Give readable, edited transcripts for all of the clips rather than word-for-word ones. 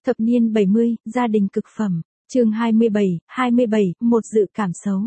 Thập niên 70, gia đình cực phẩm, chương 27, một dự cảm xấu.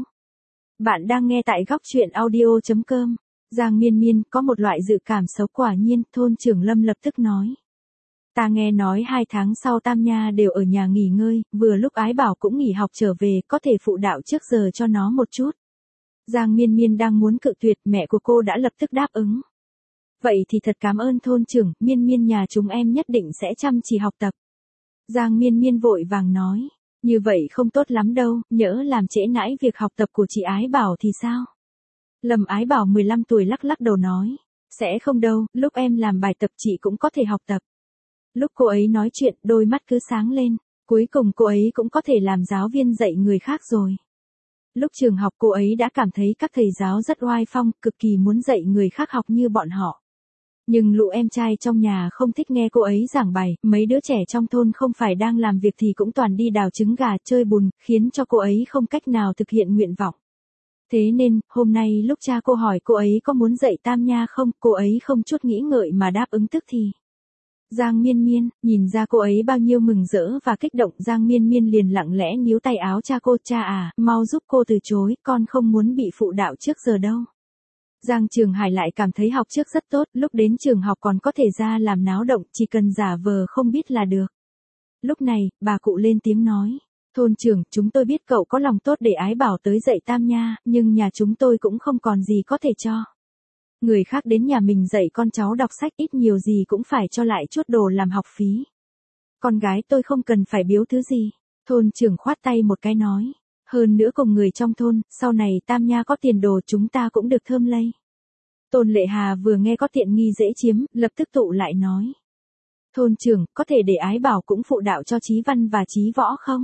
Bạn đang nghe tại góc truyện audio.com. Giang Miên Miên có một loại dự cảm xấu quả nhiên, thôn trưởng Lâm lập tức nói. Ta nghe nói 2 tháng sau Tam Nha đều ở nhà nghỉ ngơi, vừa lúc Ái Bảo cũng nghỉ học trở về, có thể phụ đạo trước giờ cho nó một chút. Giang Miên Miên đang muốn cự tuyệt, mẹ của cô đã lập tức đáp ứng. Vậy thì thật cảm ơn thôn trưởng, Miên Miên nhà chúng em nhất định sẽ chăm chỉ học tập. Giang Miên Miên vội vàng nói, như vậy không tốt lắm đâu, nhỡ làm trễ nải việc học tập của chị Ái Bảo thì sao? Lâm Ái Bảo 15 tuổi lắc lắc đầu nói, sẽ không đâu, lúc em làm bài tập chị cũng có thể học tập. Lúc cô ấy nói chuyện, đôi mắt cứ sáng lên, cuối cùng cô ấy cũng có thể làm giáo viên dạy người khác rồi. Lúc trường học cô ấy đã cảm thấy các thầy giáo rất oai phong, cực kỳ muốn dạy người khác học như bọn họ. Nhưng lũ em trai trong nhà không thích nghe cô ấy giảng bài, mấy đứa trẻ trong thôn không phải đang làm việc thì cũng toàn đi đào trứng gà chơi bùn, khiến cho cô ấy không cách nào thực hiện nguyện vọng. Thế nên, hôm nay lúc cha cô hỏi cô ấy có muốn dạy Tam Nha không, cô ấy không chút nghĩ ngợi mà đáp ứng tức thì. Giang Miên Miên, nhìn ra cô ấy bao nhiêu mừng rỡ và kích động, Giang Miên Miên liền lặng lẽ níu tay áo cha cô, cha à, mau giúp cô từ chối, con không muốn bị phụ đạo trước giờ đâu. Giang Trường Hải lại cảm thấy học trước rất tốt, lúc đến trường học còn có thể ra làm náo động, chỉ cần giả vờ không biết là được. Lúc này, bà cụ lên tiếng nói, thôn trưởng, chúng tôi biết cậu có lòng tốt để Ái Bảo tới dạy Tam Nha, nhưng nhà chúng tôi cũng không còn gì có thể cho. Người khác đến nhà mình dạy con cháu đọc sách ít nhiều gì cũng phải cho lại chút đồ làm học phí. Con gái tôi không cần phải biếu thứ gì. Thôn trưởng khoát tay một cái nói. Hơn nữa cùng người trong thôn, sau này Tam Nha có tiền đồ chúng ta cũng được thơm lây. Tôn Lệ Hà vừa nghe có tiện nghi dễ chiếm, lập tức tụ lại nói. Thôn trưởng, có thể để Ái Bảo cũng phụ đạo cho Chí Văn và Chí Võ không?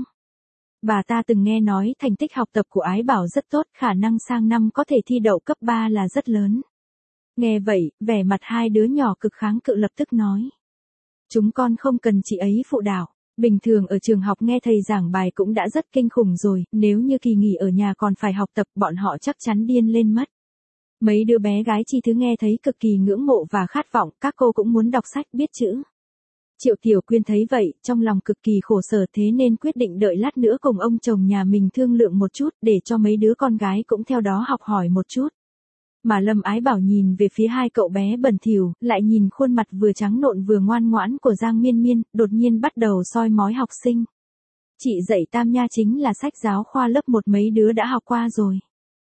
Bà ta từng nghe nói thành tích học tập của Ái Bảo rất tốt, khả năng sang năm có thể thi đậu cấp 3 là rất lớn. Nghe vậy, vẻ mặt hai đứa nhỏ cực kháng cự lập tức nói. Chúng con không cần chị ấy phụ đạo. Bình thường ở trường học nghe thầy giảng bài cũng đã rất kinh khủng rồi, nếu như kỳ nghỉ ở nhà còn phải học tập bọn họ chắc chắn điên lên mất. Mấy đứa bé gái chi thứ nghe thấy cực kỳ ngưỡng mộ và khát vọng, các cô cũng muốn đọc sách biết chữ. Triệu Tiểu Quyên thấy vậy, trong lòng cực kỳ khổ sở thế nên quyết định đợi lát nữa cùng ông chồng nhà mình thương lượng một chút để cho mấy đứa con gái cũng theo đó học hỏi một chút. Mà Lâm Ái Bảo nhìn về phía hai cậu bé bẩn thỉu, lại nhìn khuôn mặt vừa trắng nộn vừa ngoan ngoãn của Giang Miên Miên, đột nhiên bắt đầu soi mói học sinh. Chị dạy Tam Nha chính là sách giáo khoa lớp 1 mấy đứa đã học qua rồi.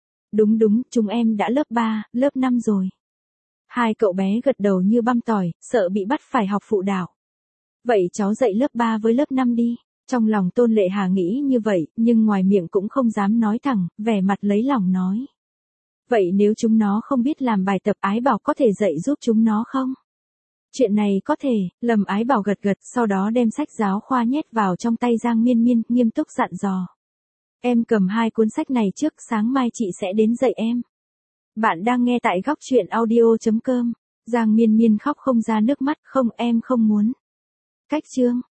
Đúng, chúng em đã lớp 3, lớp 5 rồi. Hai cậu bé gật đầu như băm tỏi, sợ bị bắt phải học phụ đạo. Vậy cháu dạy lớp 3 với lớp 5 đi. Trong lòng Tôn Lệ Hà nghĩ như vậy, nhưng ngoài miệng cũng không dám nói thẳng, vẻ mặt lấy lòng nói. Vậy nếu chúng nó không biết làm bài tập Ái Bảo có thể dạy giúp chúng nó không? Chuyện này có thể, Lâm Ái Bảo gật gật, sau đó đem sách giáo khoa nhét vào trong tay Giang Miên Miên, nghiêm túc dặn dò. Em cầm 2 cuốn sách này trước, sáng mai chị sẽ đến dạy em. Bạn đang nghe tại góc truyện audio.com. Giang Miên Miên khóc không ra nước mắt, không em không muốn. Cách chương.